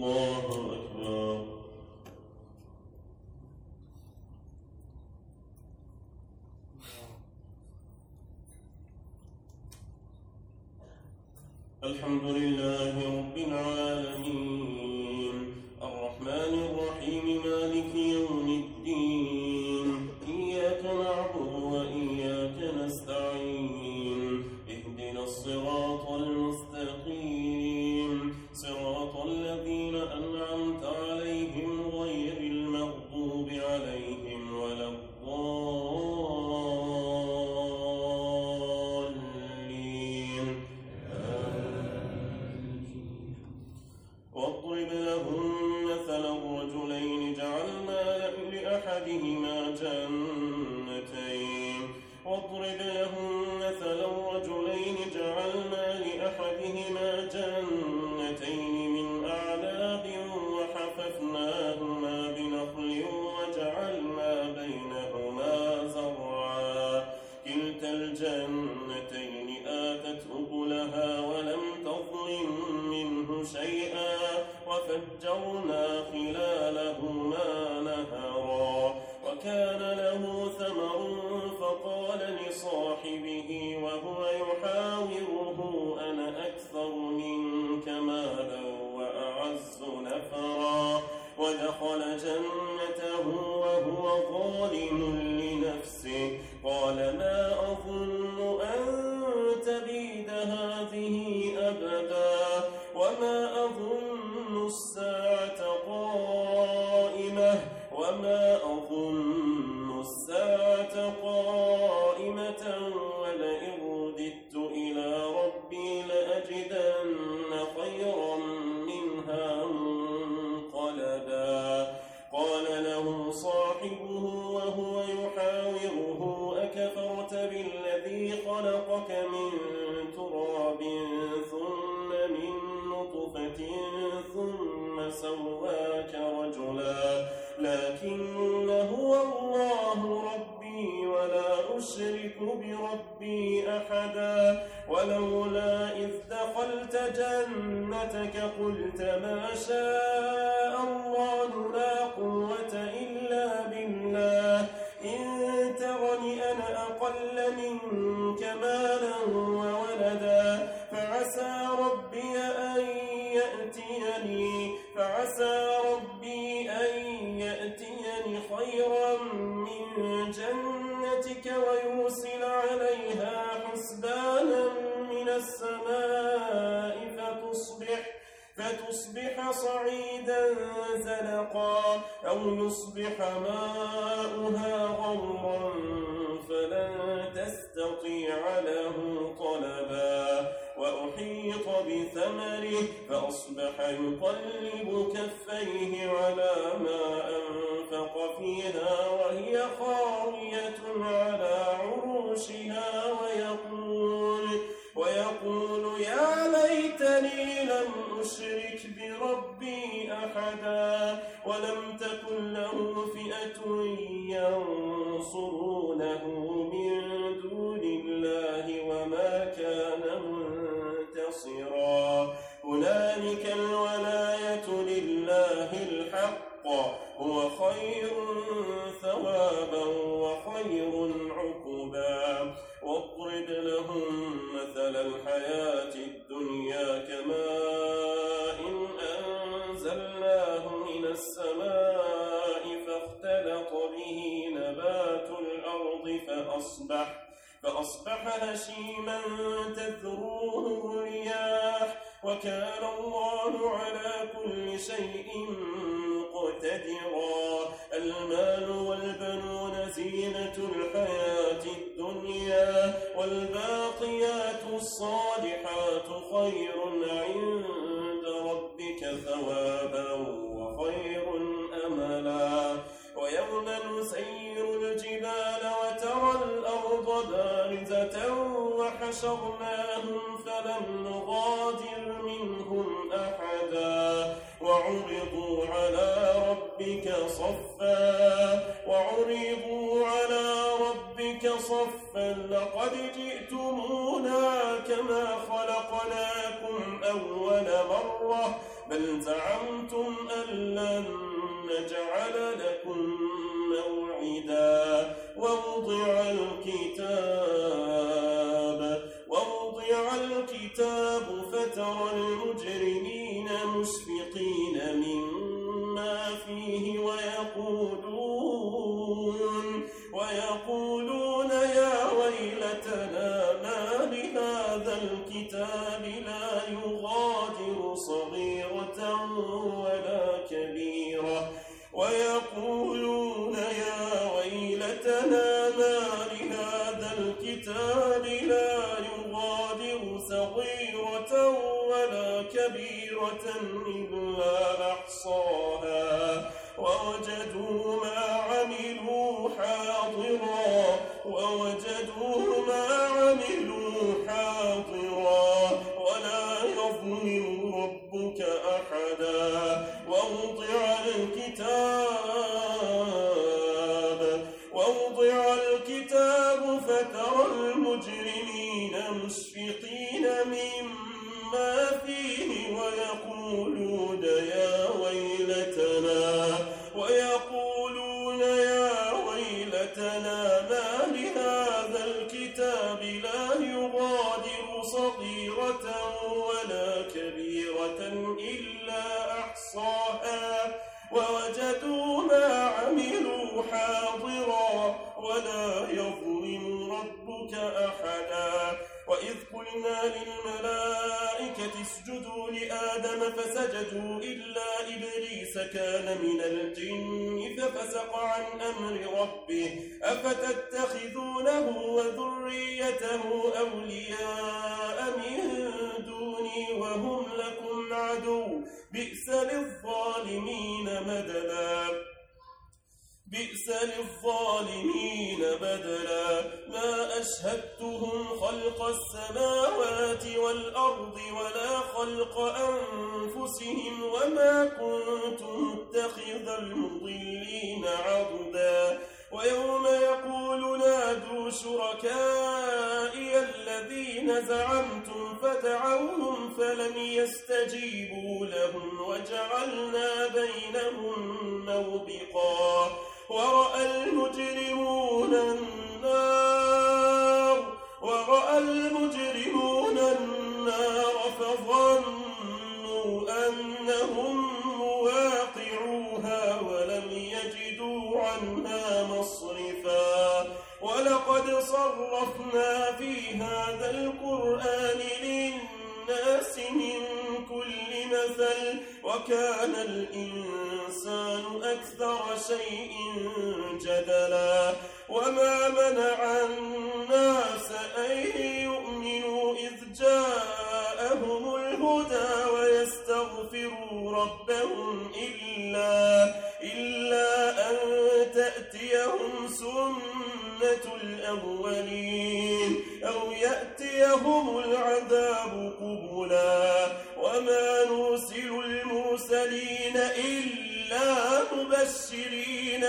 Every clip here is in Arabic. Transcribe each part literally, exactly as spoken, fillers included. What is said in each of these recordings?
الله أكبر. الحمد لله رب العالمين الرحمن الرحيم مالك يوم الدين إياك نعبد وإياك نستعين اهدنا الصراط المستقيم صراط الذين أنعمت عليهم غير المغضوب عليهم ولا الضالين. واضرب لهم مثلا الرجلين جعلنا لأحدهما جنتين واضرب لهم مثلا الرجلين جعلنا لأحدهما جنتين من أعناب وحففناهما بنخل وجعلنا بينهما زرعا كلتا الجنتين آتت أكلها ولم تظلم منه شيئا وفجرنا خلالهما نهرا وكان له ثمر فقال لصاحبه وهو يحاوره أنا أكثر منك مالا وأعز نفرا ودخل جنته وهو ظالم لنفسه قال ما أظن أن تبيد هذه أبدا وما أظن الساعة قائمة وما أظن الساعة قائمة ولئن رددت إلى ربي لأجدن خيرا منها منقلبا. قال له صاحبه وهو يحاوره أكفرت بالذي خلقك من تراب ثم من نطفة ثم سواك رجلا لكن هو الله ربي ولا أشرك بربي أحدا ولولا إذ دخلت جنتك قلت ما شاء الله لا قوة إلا بالله إن ترني أنا أقل منك مالا وولدا فعسى ربي أن يأتيني فعسى ربي أن يأتيني خيرا من جنتك ويرسل عليها حسبانا من السماء فتصبح فتصبح صعيدا زلقا أو يصبح ماؤها غورا فلن تستطيع له طلبا وأحيط بثمره فأصبح يقلب كفيه على ما أنفق فيها وهي خاوية على عروشها ويقول ويقول يا ليتني لم أشرك بربي أحدا ولم تكن له فئة ينصرونه من دون الله وما كان منتصرا. هنالك الولاية لله الحق هو خير ثوابا وخير عقبا. واضرب لهم مثل الحياة الدنيا كماء أنزلناه من السماء فاختلط به نبات الأرض فأصبح فأصبح هشيما تذروه الرياح وكان الله على كل شيء مقتدرا. المال والبنون زينة الحياة الدنيا والباقيات الصالحات خير عند ربك ثوابا وخير أملا. ويوم نسير الجبال وترى الأرض بارزة وحشرناهم فلم نغادر منهم أحدا وعرضوا على ربك صفا وعرضوا على ربك صفا لقد جئتمونا كما خلقناكم أول أول مرة بل زعمتم أن لن نجعل لكم موعدا ووضع الكتاب ووضع الكتاب فترى المجرمين مشفقين مما فيه ويقولون ويقولون يا ويلتنا ما لهذا الكتاب لا يغادر صغيرة ولا كبيرة ويقولون يا ويلتنا ما لهذا الكتاب لا يغادر صغيرة ولا كبيرة إلا أحصاها ووجدوا ما عملوا حاضرا ووجدوا ما عملوا حاضرا ولا يظلم ربك أحدا ووضع الكتاب ووضع الكتاب فترى المجرمين مشفقين مما فيه ويقولون يا ويلتنا ويقولون يا ويلتنا ما لهذا الكتاب لا يغادر صغيرة ولا كبيرة إلا أحصاها ووجدوا ما عملوا حاضرا ولا يظلم ربك أحدا وإذ قلنا للملائكة اسجدوا لآدم فسجدوا إلا إبليس كان من الجن ففسق عن أمر ربه أفتتخذونه وذريته أولياء من دوني وهم لكم عدو بئس للظالمين بدلا بئس للظالمين بدلا ما أشهدتهم خلق السماوات والأرض ولا خلق أنفسهم وما كنت متخذ المضلين عضدا ويوم يقول نادوا شركائي الذين زعمتم فدعوهم فلم يستجيبوا لهم وجعلنا بينهم موبقا ورأى المجرمون النار ورأى المجرمون النار فظنوا أنهم مواقعوها ولم يجدوا عنها مصرفا ولقد صرفنا في هذا القرآن للناس من كل مثل وكان الإنسان أكثر شيء جدلا وما منع الناس أن يؤمنوا إذ جاءهم الهدى ويستغفروا ربهم إلا, إلا أن تأتيهم سنة الأولين أو يأتيهم العذاب قبلا وما نرسل المرسلين إلا مبشرين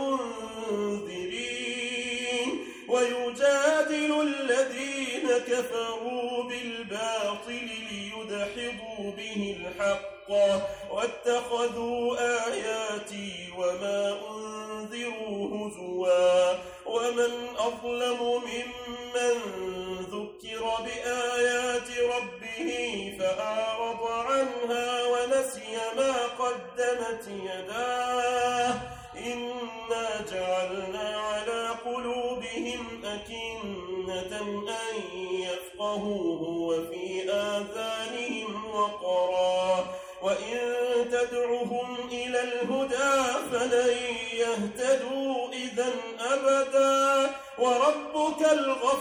ومنذرين ويجادل الذين كفروا بالباطل ليدحضوا به الحق واتخذوا آياتي وما أنذروا هزوا ومن أظلم ممن ذكر بآيات ربه فأعرض عنها ونسي ما قدمت يداه إنا جعلنا على قلوبهم أكنة أن يفقهوه وفي آذانهم وقرا وإن تدعهم إلى الهدى فلن يهتدوا إذا أبدا وربك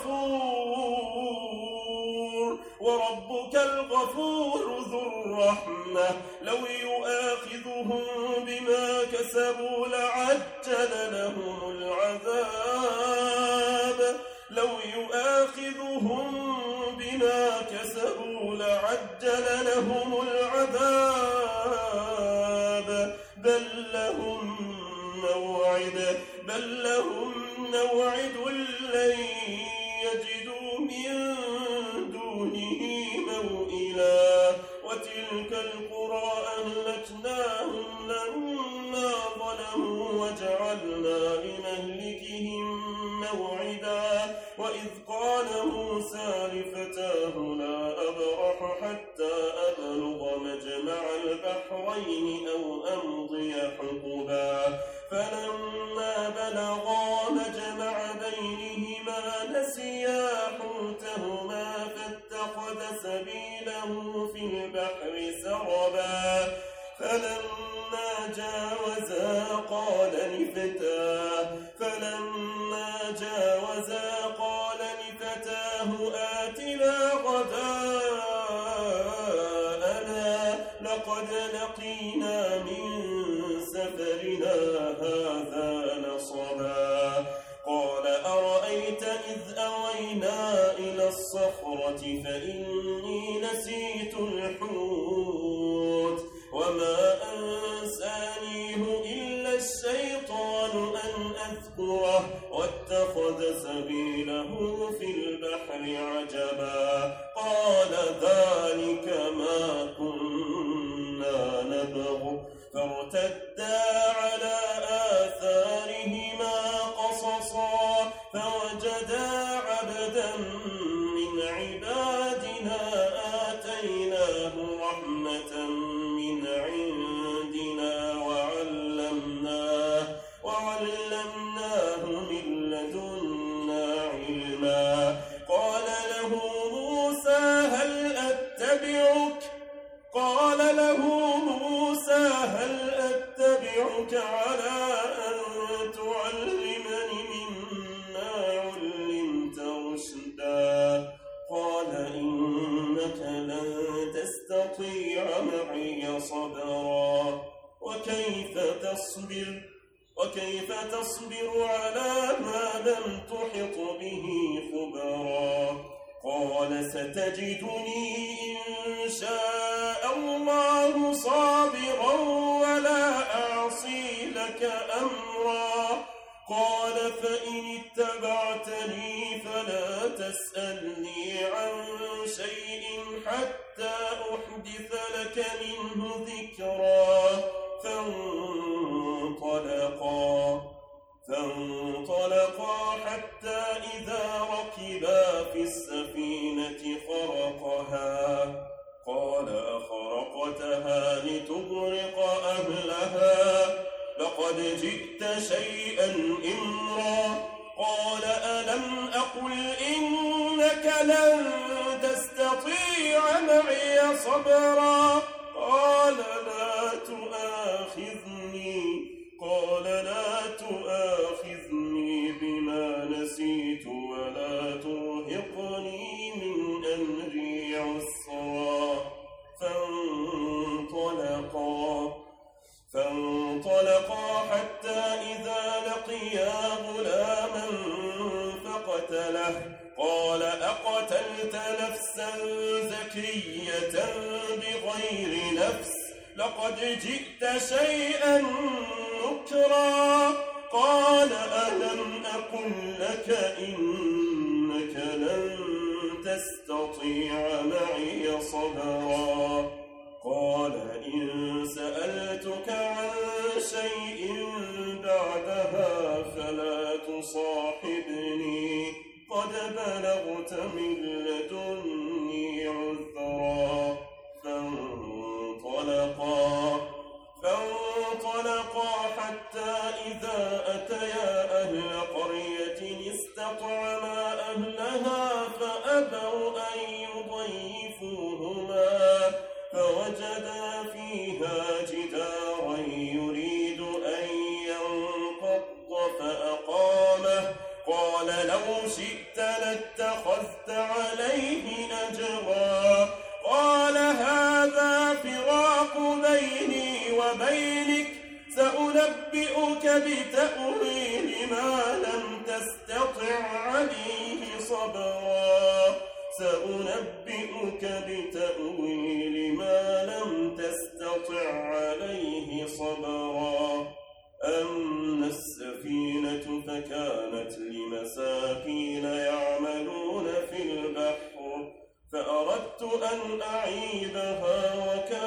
الغفور وربك الغفور ذو الرحمة لو يؤاخذهم بما كسبوا لعجل لهم العذاب لو يؤاخذهم بما كسبوا لعجل لهم العذاب بل لهم موعد بل لهم موعد لن يجدوا من دونه موئلا تلك القرى أهلكناهم لما ظلموا وجعلنا لمهلكهم موعدا وإذ قال موسى لفتاه لا أبرح حتى أبلغ مجمع البحرين أو أمضي حقبا فلما بلغا مجمع بينهما نسيا حوتهما فاتخذ سبيله في البحر سربا فلما جاوزا قال لفتاه فلما جاوزا قال لفتاه آتنا غداءنا لقد لقينا من سفرنا هذا نصبا قال أرأيت إذ أوينا إلى الصخرة فإني نسيت الحوت وما أنسانيه إلا الشيطان أن أذكره واتخذ سبيله في البحر عجبا قال ذلك ما كنا نبغ فارتدا على آثارهما قصصا فوجدا عبدا من عبادنا آتيناه رحمة من عندنا وعلمناه, وعلمناه من لدنا علما قال له موسى هل أتبعك قال له موسى هل أتبعك على أن تعلمني مما علمت رشدا قال إنك لن تستطيع معي صبرا وكيف تصبر وكيف تصبر على ما لم تحط به خبرا قال ستجدني إن شاء الله صابرا ولا أعصي لك أمرا قال فإن اتبعتني فلا تسألني عن شيء حتى أحدث لك منه ذكرا فانطلقا فانطلقا حتى إذا ركبا في السفينة خرقها قال أخرقتها لتغرق أهلها لقد جئت شيئا إمرا قال ألم أقل إنك لن تستطيع معي صبرا قال لا تؤاخذني قال لا تؤاخذني بما نسيت ولا ترهقني من أمري عسرا فانطلقا فانطلقا حتى إذا لقيا غلاما فقتله قال أقتلت نفسا زكية بغير نفس لقد جئت شيئا نكرا قال ألم أقل لك إنك لن تستطيع معي صبرا قال إن سألتك عن شيء بعدها فلا تصاحبني قد بلغت من لدني عذرا فانطلقا فانطلقا حتى إذا أتيا أهل قرية استطعما أهلها فأبوا أن يضيفوهما فوجدا فيها جدارا يريد أن ينقض فأقامه قال لو شئت لاتخذت عليه أجرا قال هذا فراق بيني وبينك سأنبئك بتأويل ما لم تستطع عليه صبرا سأنبئك بتأويل ما لم تستطع عليه صبرا أما السفينة فكانت لمساكين يعملون في البحر فأردت أن أعيبها وكان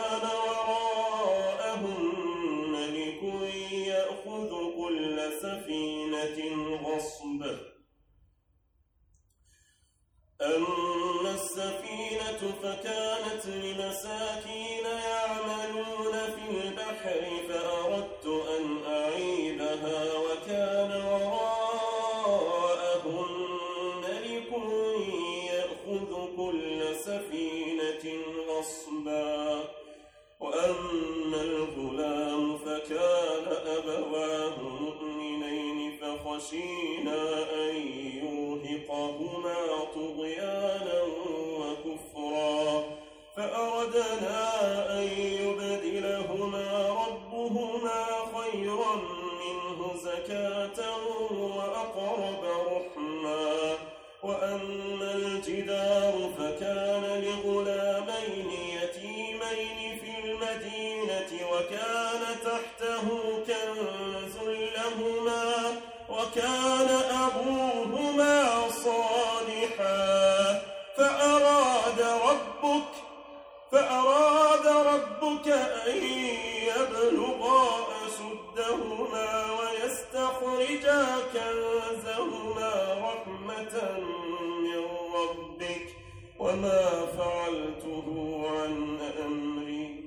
خشينا أن يرهقهما طغيانا وكفرا فأردنا أن يبدلهما ربهما خيرا منه زكاة وأقرب رحما وأما الجدار فكان لغلامين يتيمين في المدينة وكان تحته كنز لهما وكان أبوهما صالحا فأراد ربك فأراد ربك أن يبلغا أشدهما ويستخرجا كنزهما رحمة من ربك وما فعلته عن أمري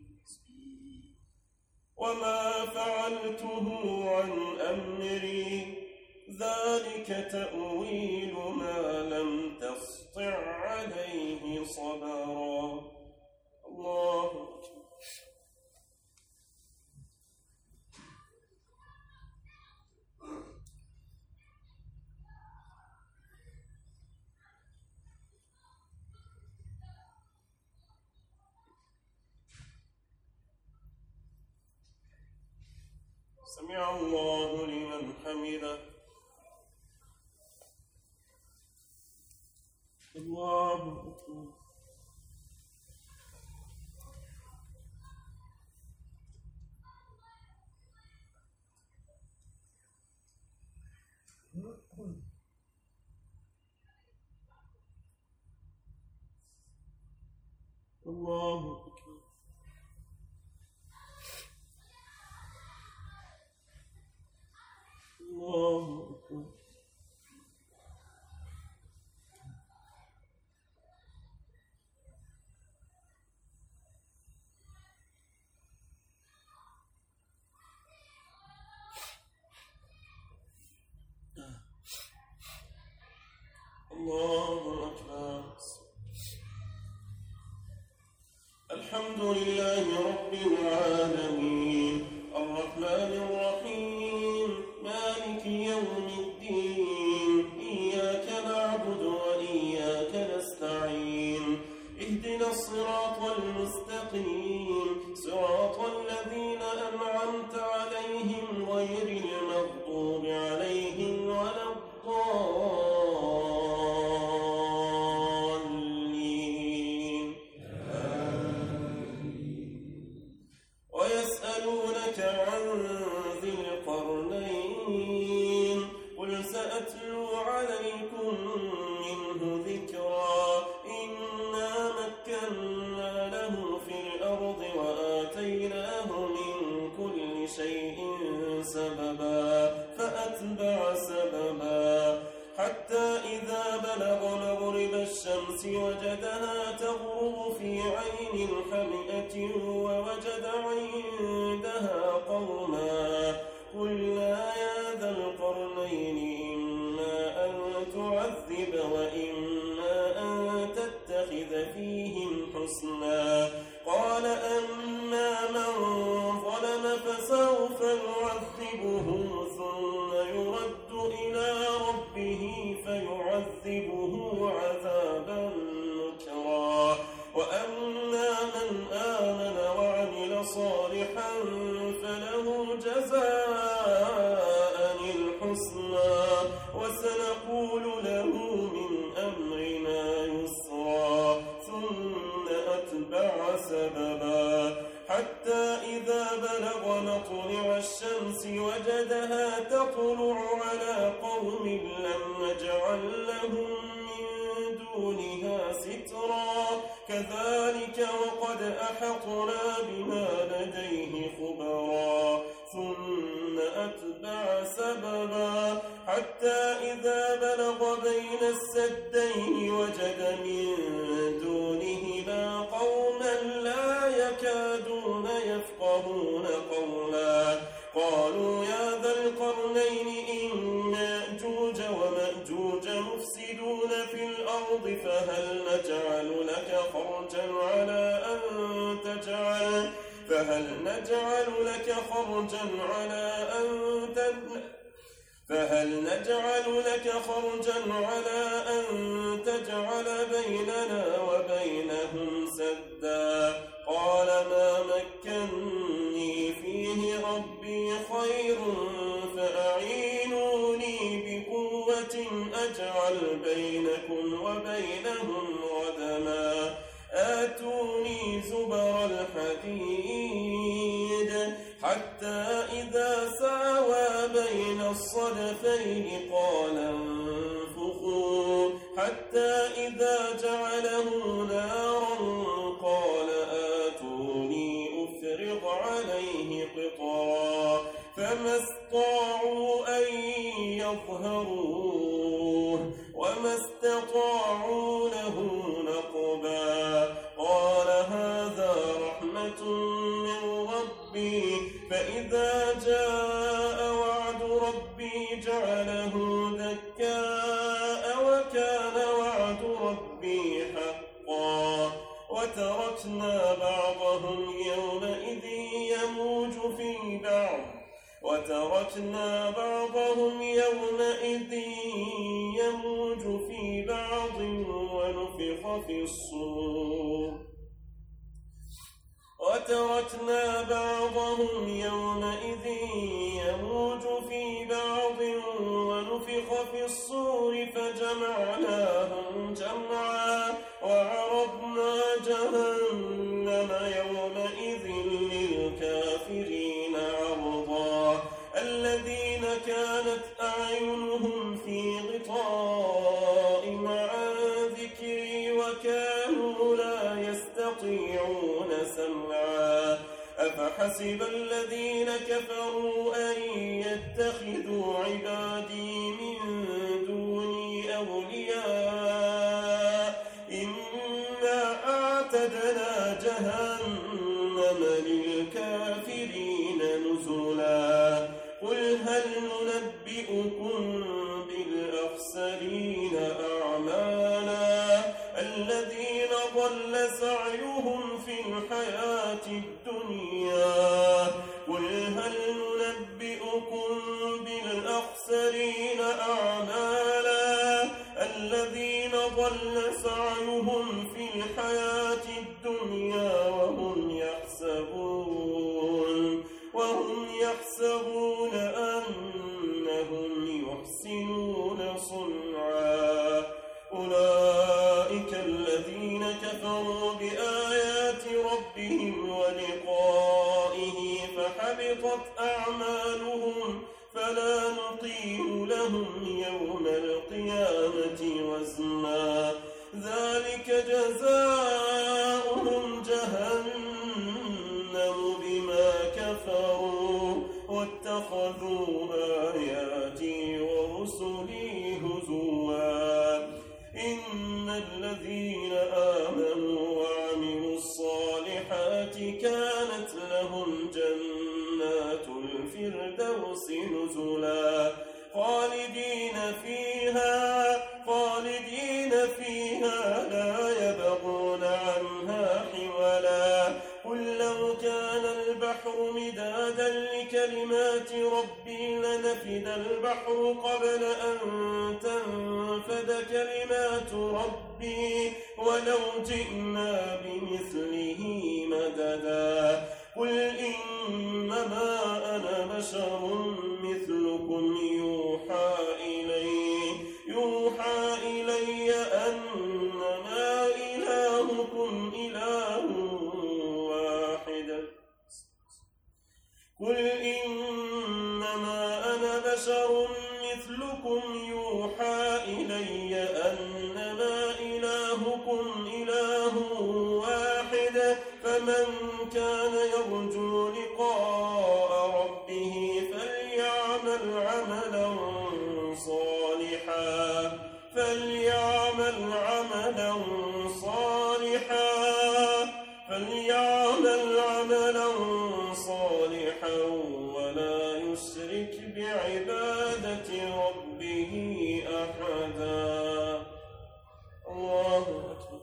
وما فعلته عن أمري ذلك تأويل ما لم تسطع عليه صبرا. الله أكبر. سمع الله لمن حمده. الله أكبر. الله أكبر. الله أكبر. الله أكبر. الحمد لله رب العالمين الرحمن الرحيم مالك يوم الدين إياك نعبد وإياك نستعين اهدنا الصراط المستقيم صراط الذين أنعمت عليهم غير المغضوب عليهم ولا الضالين. ويسألونك عن ذي القرنين قل سأتلو عليكم منه ذكرا إنا مكنا له في الأرض وآتيناه من كل شيء سببا فأتبع سببا حتى إذا بلغ مغرب الشمس وجدها تغرب في عين حمئة ووجد عندها قوما قلنا يا ذا القرنين إما أن تعذب وإما أن تتخذ فيهم حسنا قال أما من ظلم فسوف يعذبه ثم يرد إلى ربه فيعذبه عذابا نكرا وأما من آمن وعمل صالحا فله جزاء الحسنى وسنقول له من أمرنا يسرا ثم أتبع سببا حتى إذا بلغ مطلع الشمس وجدها تطلع على قوم لم نجعل لهم من دونها سترا كذلك وقد أحطنا بما لديه خبرا ثم أتبع سببا حتى إذا بلغ بين السدين وجد من دونهما قوما لا يكادون يفقهون قولا قالوا يا ذا القرنين إن يأجوج ومأجوج مفسدون في الأرض فهل نجعل لك خرجا على أن تجعل فهل نجعل لك خرجا على أن فهل نجعل لك خرجا على أن تجعل بيننا وبينهم سدا قال ما مكني فيه ربي خير فأعينوني بقوة أجعل بينكم وبينهم ردما آتوني زبر الحديد حتى إذا ساوى بين الصدفين قال انفخوا حتى إذا جعله نارا قال آتوني أفرغ عليه قطرا فما استطاعوا أن يظهروه وما استطاعوا له نقبا قال هذا رحمة من ربي فإذا جاء وعد ربي جعله دكاء وكان وعد ربي حقا وتركنا بعضهم يومئذ يموج في بعض وتركنا بعضهم يومئذ يموج في بعض ونفخ في الصور وتركنا بعضهم يومئذ يموج في بعض ونفخ في الصور فجمعناهم جمعا وعرضنا جهنم يومئذ للكافرين عرضا الذين كانت أعينهم في غطاء عن ذكري وكانوا لا يستطيعون سمعا أفحسب الذين كفروا أن يتخذوا عبادي من دوني أولياء إنا أعتدنا جهنم للكافرين نزلا قل هل ننبئكم بالأخسرين أعمالا الذين ضل سعيهم في الحياة الدنيا قل هل ننبئكم بالأخسرين أعمالا الذين ضل سعيهم في الحياة الدنيا وهم يحسبون وهم يحسبون أنهم يحسنون صنعا أولئك الذين كفروا بآيات ربهم ولقائه فحبطت أعمالهم فلا نقيم لهم يوم القيامة وزنا ذلك جزاؤهم جهنم بما كفروا واتخذوا آياتي ورسلي هزوا إن الذين آمنوا وعملوا الصالحات كانت لهم جنات الفردوس نزلا خالدين فيها خالدين فيها لا يبغون عنها حولا قل لو كان البحر مدادا لكلمات ربي لنفد البحر قبل أن تنفد كلمات ربي ولو جئنا بمثله مددا قل إنما أنا بشر مثلكم يوحى إلي يوحى إلي أنما إلهكم إله واحد قل إنما أنا بشر مثلكم يوحى إلي أنما إلهكم إله واحد فمن كان يرجو لقاء ربه فليعمل عملا صالحا فليعمل عملا صالحا فليعمل عملا صالحا ولا يشرك بعبادة ربه أحدا الله أكبر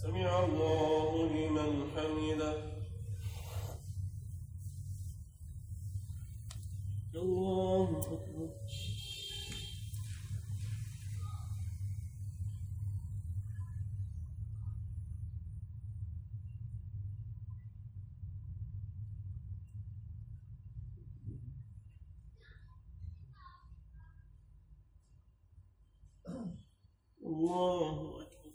سمع الله لمن حمده. الله أكبر. الله أكبر.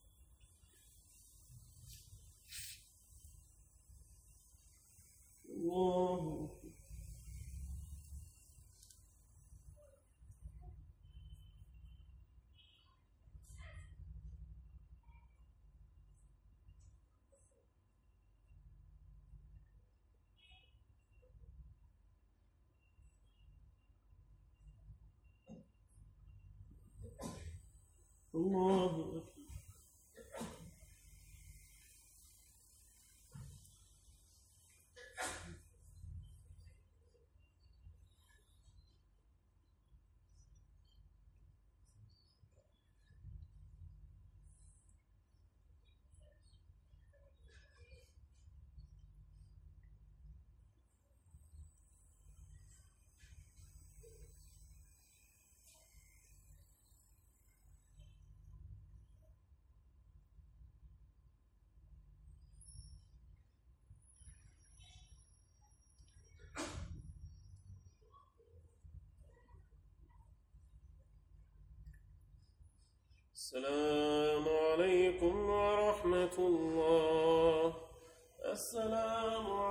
الله أكبر. الله أكبر. السلام عليكم ورحمة الله. السلام